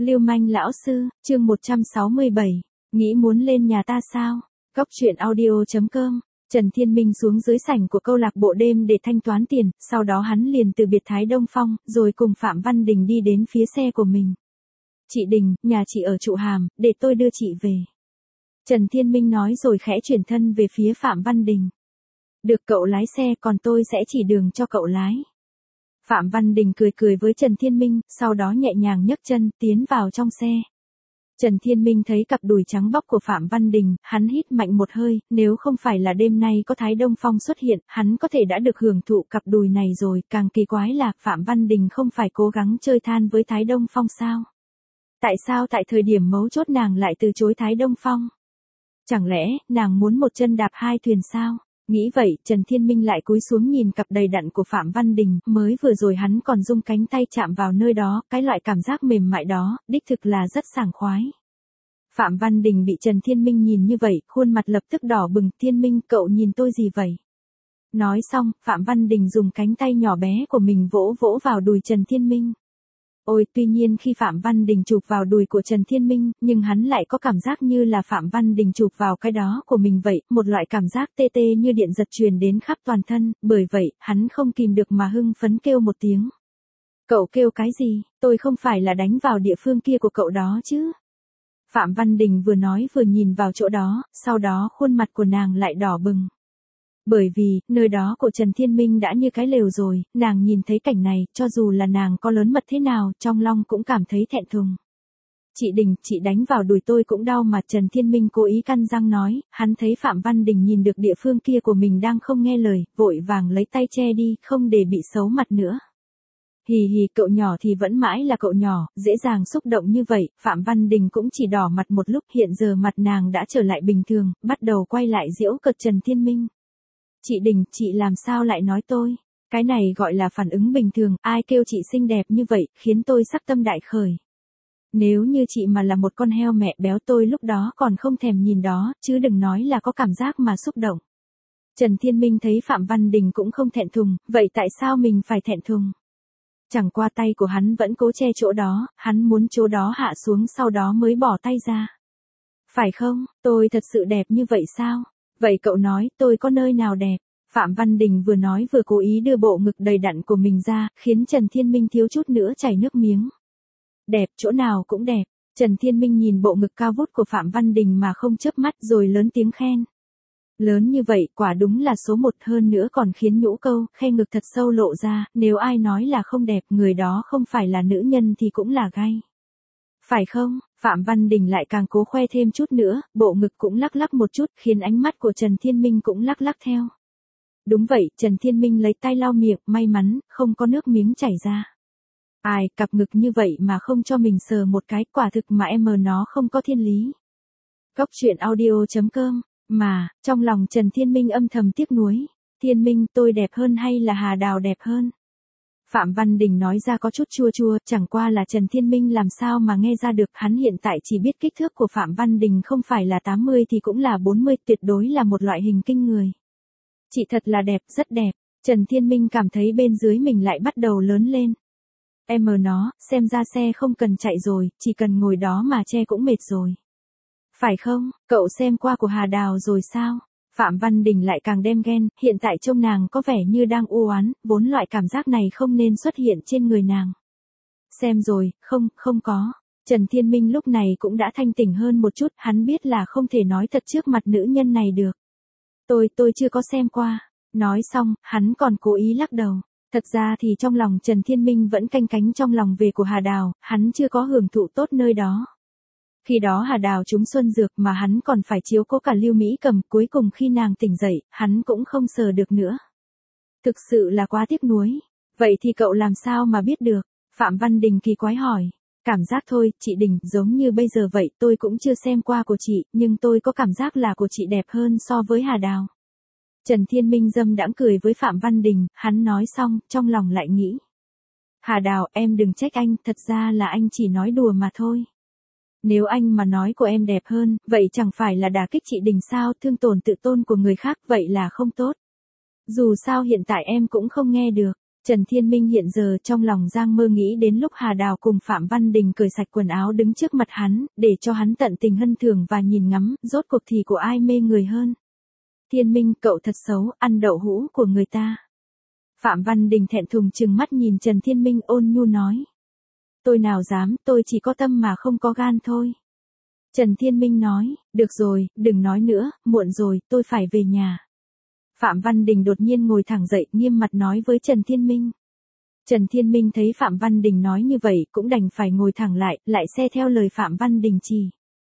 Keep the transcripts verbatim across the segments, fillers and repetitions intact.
Lưu manh lão sư, chương một trăm sáu mươi bảy, nghĩ muốn lên nhà ta sao? Góc truyện audio chấm com. Trần Thiên Minh xuống dưới sảnh của câu lạc bộ đêm để thanh toán tiền, sau đó hắn liền từ biệt Thái Đông Phong, rồi cùng Phạm Văn Đình đi đến phía xe của mình. Chị Đình, nhà chị ở Trụ Hàm, để tôi đưa chị về. Trần Thiên Minh nói rồi khẽ chuyển thân về phía Phạm Văn Đình. Được, cậu lái xe, còn tôi sẽ chỉ đường cho cậu lái. Phạm Văn Đình cười cười với Trần Thiên Minh, sau đó nhẹ nhàng nhấc chân, tiến vào trong xe. Trần Thiên Minh thấy cặp đùi trắng bóc của Phạm Văn Đình, hắn hít mạnh một hơi, nếu không phải là đêm nay có Thái Đông Phong xuất hiện, hắn có thể đã được hưởng thụ cặp đùi này rồi, càng kỳ quái là Phạm Văn Đình không phải cố gắng chơi than với Thái Đông Phong sao? Tại sao tại thời điểm mấu chốt nàng lại từ chối Thái Đông Phong? Chẳng lẽ, nàng muốn một chân đạp hai thuyền sao? Nghĩ vậy, Trần Thiên Minh lại cúi xuống nhìn cặp đầy đặn của Phạm Văn Đình, mới vừa rồi hắn còn rung cánh tay chạm vào nơi đó, cái loại cảm giác mềm mại đó, đích thực là rất sảng khoái. Phạm Văn Đình bị Trần Thiên Minh nhìn như vậy, khuôn mặt lập tức đỏ bừng. Thiên Minh, cậu nhìn tôi gì vậy? Nói xong, Phạm Văn Đình dùng cánh tay nhỏ bé của mình vỗ vỗ vào đùi Trần Thiên Minh. Ôi, tuy nhiên khi Phạm Văn Đình chụp vào đùi của Trần Thiên Minh, nhưng hắn lại có cảm giác như là Phạm Văn Đình chụp vào cái đó của mình vậy, một loại cảm giác tê tê như điện giật truyền đến khắp toàn thân, bởi vậy, hắn không kìm được mà hưng phấn kêu một tiếng. Cậu kêu cái gì, tôi không phải là đánh vào địa phương kia của cậu đó chứ? Phạm Văn Đình vừa nói vừa nhìn vào chỗ đó, sau đó khuôn mặt của nàng lại đỏ bừng. Bởi vì, nơi đó của Trần Thiên Minh đã như cái lều rồi, nàng nhìn thấy cảnh này, cho dù là nàng có lớn mật thế nào, trong lòng cũng cảm thấy thẹn thùng. Chị Đình, chị đánh vào đùi tôi cũng đau mà. Trần Thiên Minh cố ý căn răng nói, hắn thấy Phạm Văn Đình nhìn được địa phương kia của mình đang không nghe lời, vội vàng lấy tay che đi, không để bị xấu mặt nữa. Hì hì, cậu nhỏ thì vẫn mãi là cậu nhỏ, dễ dàng xúc động như vậy. Phạm Văn Đình cũng chỉ đỏ mặt một lúc, hiện giờ mặt nàng đã trở lại bình thường, bắt đầu quay lại giễu cợt Trần Thiên Minh. Chị Đình, chị làm sao lại nói tôi? Cái này gọi là phản ứng bình thường, ai kêu chị xinh đẹp như vậy, khiến tôi sắc tâm đại khởi. Nếu như chị mà là một con heo mẹ béo tôi lúc đó còn không thèm nhìn đó, chứ đừng nói là có cảm giác mà xúc động. Trần Thiên Minh thấy Phạm Văn Đình cũng không thẹn thùng, vậy tại sao mình phải thẹn thùng? Chẳng qua tay của hắn vẫn cố che chỗ đó, hắn muốn chỗ đó hạ xuống sau đó mới bỏ tay ra. Phải không, tôi thật sự đẹp như vậy sao? Vậy cậu nói, tôi có nơi nào đẹp? Phạm Văn Đình vừa nói vừa cố ý đưa bộ ngực đầy đặn của mình ra, khiến Trần Thiên Minh thiếu chút nữa chảy nước miếng. Đẹp, chỗ nào cũng đẹp. Trần Thiên Minh nhìn bộ ngực cao vút của Phạm Văn Đình mà không chớp mắt rồi lớn tiếng khen. Lớn như vậy, quả đúng là số một, hơn nữa còn khiến nhũ câu, khe ngực thật sâu lộ ra, nếu ai nói là không đẹp, người đó không phải là nữ nhân thì cũng là gay. Phải không? Phạm Văn Đình lại càng cố khoe thêm chút nữa, bộ ngực cũng lắc lắc một chút, khiến ánh mắt của Trần Thiên Minh cũng lắc lắc theo. Đúng vậy, Trần Thiên Minh lấy tay lau miệng, may mắn, không có nước miếng chảy ra. Ai, cặp ngực như vậy mà không cho mình sờ một cái, quả thực mà em mờ nó không có thiên lý. Góc truyện audio chấm com. Mà, trong lòng Trần Thiên Minh âm thầm tiếc nuối. Thiên Minh, tôi đẹp hơn hay là Hà Đào đẹp hơn? Phạm Văn Đình nói ra có chút chua chua, chẳng qua là Trần Thiên Minh làm sao mà nghe ra được, hắn hiện tại chỉ biết kích thước của Phạm Văn Đình không phải là tám mươi thì cũng là bốn mươi, tuyệt đối là một loại hình kinh người. Chị thật là đẹp, rất đẹp. Trần Thiên Minh cảm thấy bên dưới mình lại bắt đầu lớn lên. Em mờ nó, xem ra xe không cần chạy rồi, chỉ cần ngồi đó mà che cũng mệt rồi. Phải không, cậu xem qua của Hà Đào rồi sao? Phạm Văn Đình lại càng đem ghen, hiện tại trông nàng có vẻ như đang u oán, vốn loại cảm giác này không nên xuất hiện trên người nàng. Xem rồi, không, không có. Trần Thiên Minh lúc này cũng đã thanh tỉnh hơn một chút, hắn biết là không thể nói thật trước mặt nữ nhân này được. Tôi, tôi chưa có xem qua. Nói xong, hắn còn cố ý lắc đầu. Thật ra thì trong lòng Trần Thiên Minh vẫn canh cánh trong lòng về của Hà Đào, hắn chưa có hưởng thụ tốt nơi đó. Khi đó Hà Đào trúng xuân dược mà hắn còn phải chiếu cố cả Lưu Mỹ Cầm, cuối cùng khi nàng tỉnh dậy, hắn cũng không sờ được nữa. Thực sự là quá tiếc nuối. Vậy thì cậu làm sao mà biết được? Phạm Văn Đình kỳ quái hỏi. Cảm giác thôi, chị Đình, giống như bây giờ vậy, tôi cũng chưa xem qua của chị, nhưng tôi có cảm giác là của chị đẹp hơn so với Hà Đào. Trần Thiên Minh dâm đãng cười với Phạm Văn Đình, hắn nói xong, trong lòng lại nghĩ. Hà Đào, em đừng trách anh, thật ra là anh chỉ nói đùa mà thôi. Nếu anh mà nói của em đẹp hơn, vậy chẳng phải là đả kích chị Đình sao, thương tổn tự tôn của người khác, vậy là không tốt. Dù sao hiện tại em cũng không nghe được. Trần Thiên Minh hiện giờ trong lòng Giang Mơ nghĩ đến lúc Hà Đào cùng Phạm Văn Đình cởi sạch quần áo đứng trước mặt hắn, để cho hắn tận tình hân thưởng và nhìn ngắm, rốt cuộc thì của ai mê người hơn. Thiên Minh, cậu thật xấu, ăn đậu hũ của người ta. Phạm Văn Đình thẹn thùng trừng mắt nhìn Trần Thiên Minh ôn nhu nói. Tôi nào dám, tôi chỉ có tâm mà không có gan thôi. Trần Thiên Minh nói, được rồi, đừng nói nữa, muộn rồi, tôi phải về nhà. Phạm Văn Đình đột nhiên ngồi thẳng dậy, nghiêm mặt nói với Trần Thiên Minh. Trần Thiên Minh thấy Phạm Văn Đình nói như vậy, cũng đành phải ngồi thẳng lại, lại xe theo lời Phạm Văn Đình chỉ.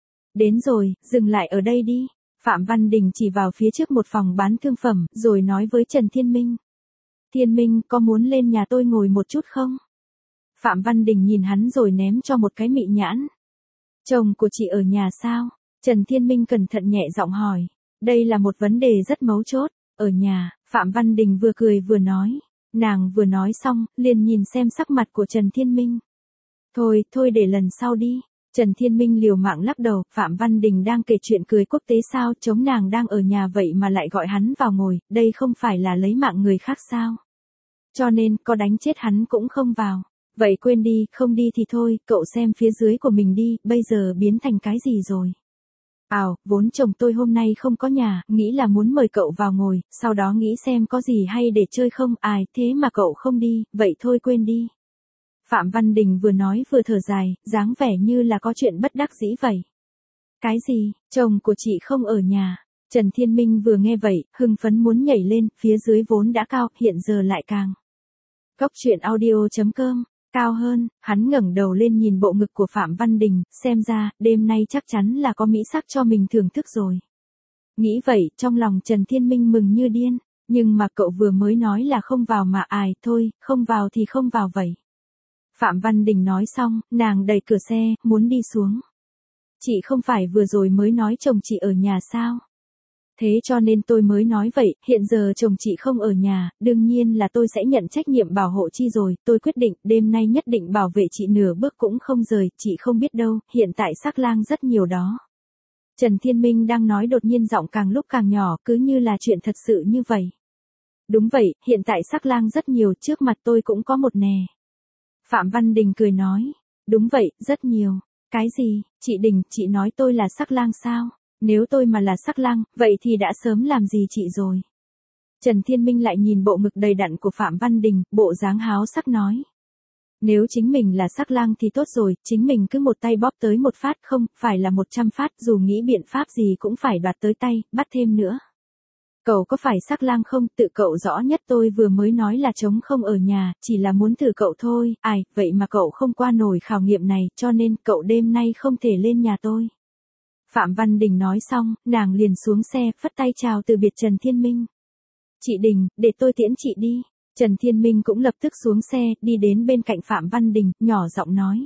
Đến rồi, dừng lại ở đây đi. Phạm Văn Đình chỉ vào phía trước một phòng bán thương phẩm, rồi nói với Trần Thiên Minh. Thiên Minh, có muốn lên nhà tôi ngồi một chút không? Phạm Văn Đình nhìn hắn rồi ném cho một cái mị nhãn. Chồng của chị ở nhà sao? Trần Thiên Minh cẩn thận nhẹ giọng hỏi. Đây là một vấn đề rất mấu chốt. Ở nhà, Phạm Văn Đình vừa cười vừa nói. Nàng vừa nói xong, liền nhìn xem sắc mặt của Trần Thiên Minh. Thôi, thôi để lần sau đi. Trần Thiên Minh liều mạng lắc đầu, Phạm Văn Đình đang kể chuyện cười quốc tế sao, chống nàng đang ở nhà vậy mà lại gọi hắn vào ngồi, đây không phải là lấy mạng người khác sao. Cho nên, có đánh chết hắn cũng không vào. Vậy quên đi, không đi thì thôi, cậu xem phía dưới của mình đi, bây giờ biến thành cái gì rồi. Ào, vốn chồng tôi hôm nay không có nhà, nghĩ là muốn mời cậu vào ngồi, sau đó nghĩ xem có gì hay để chơi không, ai, thế mà cậu không đi, vậy thôi quên đi. Phạm Văn Đình vừa nói vừa thở dài, dáng vẻ như là có chuyện bất đắc dĩ vậy. Cái gì, chồng của chị không ở nhà? Trần Thiên Minh vừa nghe vậy, hưng phấn muốn nhảy lên, phía dưới vốn đã cao, hiện giờ lại càng. Góc truyện audio chấm com, cao hơn, hắn ngẩng đầu lên nhìn bộ ngực của Phạm Văn Đình, xem ra, đêm nay chắc chắn là có mỹ sắc cho mình thưởng thức rồi. Nghĩ vậy, trong lòng Trần Thiên Minh mừng như điên, nhưng mà cậu vừa mới nói là không vào mà ai, thôi, không vào thì không vào vậy. Phạm Văn Đình nói xong, nàng đẩy cửa xe, muốn đi xuống. Chị không phải vừa rồi mới nói chồng chị ở nhà sao? Thế cho nên tôi mới nói vậy, hiện giờ chồng chị không ở nhà, đương nhiên là tôi sẽ nhận trách nhiệm bảo hộ chi rồi, tôi quyết định, đêm nay nhất định bảo vệ chị nửa bước cũng không rời, chị không biết đâu, hiện tại sắc lang rất nhiều đó. Trần Thiên Minh đang nói đột nhiên giọng càng lúc càng nhỏ, cứ như là chuyện thật sự như vậy. Đúng vậy, hiện tại sắc lang rất nhiều, trước mặt tôi cũng có một nè. Phạm Văn Đình cười nói, đúng vậy, rất nhiều. Cái gì, chị Đình, chị nói tôi là sắc lang sao? Nếu tôi mà là sắc lang, vậy thì đã sớm làm gì chị rồi? Trần Thiên Minh lại nhìn bộ ngực đầy đặn của Phạm Văn Đình, bộ dáng háo sắc nói. Nếu chính mình là sắc lang thì tốt rồi, chính mình cứ một tay bóp tới một phát không, phải là một trăm phát, dù nghĩ biện pháp gì cũng phải đoạt tới tay, bắt thêm nữa. Cậu có phải sắc lang không, tự cậu rõ nhất, tôi vừa mới nói là trống không ở nhà, chỉ là muốn thử cậu thôi, ai, vậy mà cậu không qua nổi khảo nghiệm này, cho nên cậu đêm nay không thể lên nhà tôi. Phạm Văn Đình nói xong, nàng liền xuống xe, phất tay chào từ biệt Trần Thiên Minh. Chị Đình, để tôi tiễn chị đi. Trần Thiên Minh cũng lập tức xuống xe, đi đến bên cạnh Phạm Văn Đình, nhỏ giọng nói.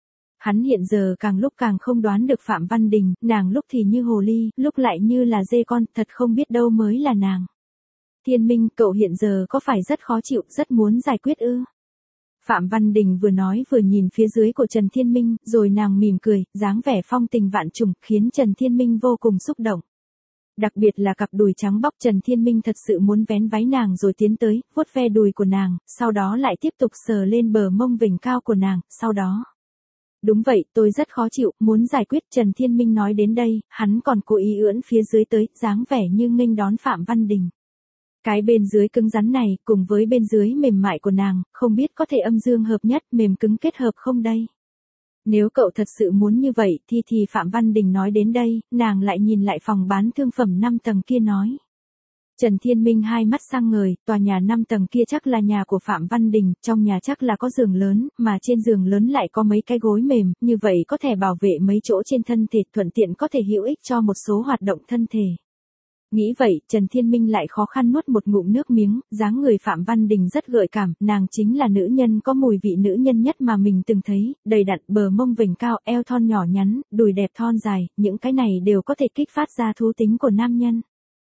Hắn hiện giờ càng lúc càng không đoán được Phạm Văn Đình, nàng lúc thì như hồ ly, lúc lại như là dê con, thật không biết đâu mới là nàng. Thiên Minh, cậu hiện giờ có phải rất khó chịu, rất muốn giải quyết ư? Phạm Văn Đình vừa nói vừa nhìn phía dưới của Trần Thiên Minh, rồi nàng mỉm cười, dáng vẻ phong tình vạn trùng, khiến Trần Thiên Minh vô cùng xúc động. Đặc biệt là cặp đùi trắng bóc, Trần Thiên Minh thật sự muốn vén váy nàng rồi tiến tới, vuốt ve đùi của nàng, sau đó lại tiếp tục sờ lên bờ mông vểnh cao của nàng, sau đó. Đúng vậy, tôi rất khó chịu, muốn giải quyết. Trần Thiên Minh nói đến đây, hắn còn cố ý ưỡn phía dưới tới, dáng vẻ như nghênh đón Phạm Văn Đình. Cái bên dưới cứng rắn này, cùng với bên dưới mềm mại của nàng, không biết có thể âm dương hợp nhất, mềm cứng kết hợp không đây? Nếu cậu thật sự muốn như vậy, thì thì Phạm Văn Đình nói đến đây, nàng lại nhìn lại phòng bán thương phẩm năm tầng kia nói. Trần Thiên Minh hai mắt sang ngời, tòa nhà năm tầng kia chắc là nhà của Phạm Văn Đình, trong nhà chắc là có giường lớn, mà trên giường lớn lại có mấy cái gối mềm, như vậy có thể bảo vệ mấy chỗ trên thân thể, thuận tiện có thể hữu ích cho một số hoạt động thân thể. Nghĩ vậy, Trần Thiên Minh lại khó khăn nuốt một ngụm nước miếng, dáng người Phạm Văn Đình rất gợi cảm, nàng chính là nữ nhân có mùi vị nữ nhân nhất mà mình từng thấy, đầy đặn, bờ mông vểnh cao, eo thon nhỏ nhắn, đùi đẹp thon dài, những cái này đều có thể kích phát ra thú tính của nam nhân.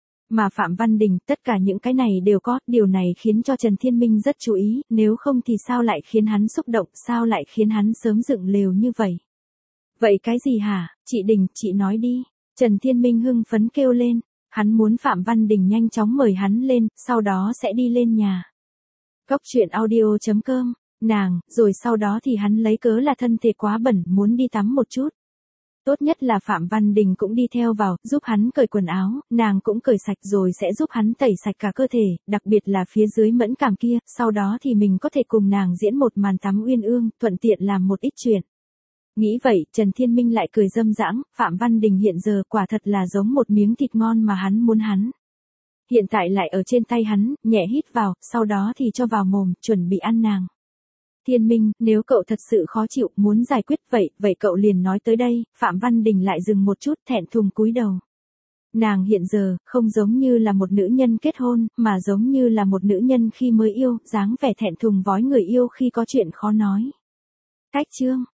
Mà Phạm Văn Đình, tất cả những cái này đều có, điều này khiến cho Trần Thiên Minh rất chú ý, nếu không thì sao lại khiến hắn xúc động, sao lại khiến hắn sớm dựng lều như vậy. Vậy cái gì hả, chị Đình, chị nói đi. Trần Thiên Minh hưng phấn kêu lên. Hắn muốn Phạm Văn Đình nhanh chóng mời hắn lên, sau đó sẽ đi lên nhà. Cóc truyện audio chấm com, nàng, rồi sau đó thì hắn lấy cớ là thân thể quá bẩn, muốn đi tắm một chút. Tốt nhất là Phạm Văn Đình cũng đi theo vào, giúp hắn cởi quần áo, nàng cũng cởi sạch rồi sẽ giúp hắn tẩy sạch cả cơ thể, đặc biệt là phía dưới mẫn cảm kia, sau đó thì mình có thể cùng nàng diễn một màn tắm uyên ương, thuận tiện làm một ít chuyện. Nghĩ vậy, Trần Thiên Minh lại cười dâm dãng, Phạm Văn Đình hiện giờ quả thật là giống một miếng thịt ngon mà hắn muốn hắn. Hiện tại lại ở trên tay hắn, nhẹ hít vào, sau đó thì cho vào mồm, chuẩn bị ăn nàng. Thiên Minh, nếu cậu thật sự khó chịu, muốn giải quyết vậy, vậy cậu liền nói tới đây. Phạm Văn Đình lại dừng một chút, thẹn thùng cúi đầu. Nàng hiện giờ, không giống như là một nữ nhân kết hôn, mà giống như là một nữ nhân khi mới yêu, dáng vẻ thẹn thùng vói người yêu khi có chuyện khó nói. Cách chương.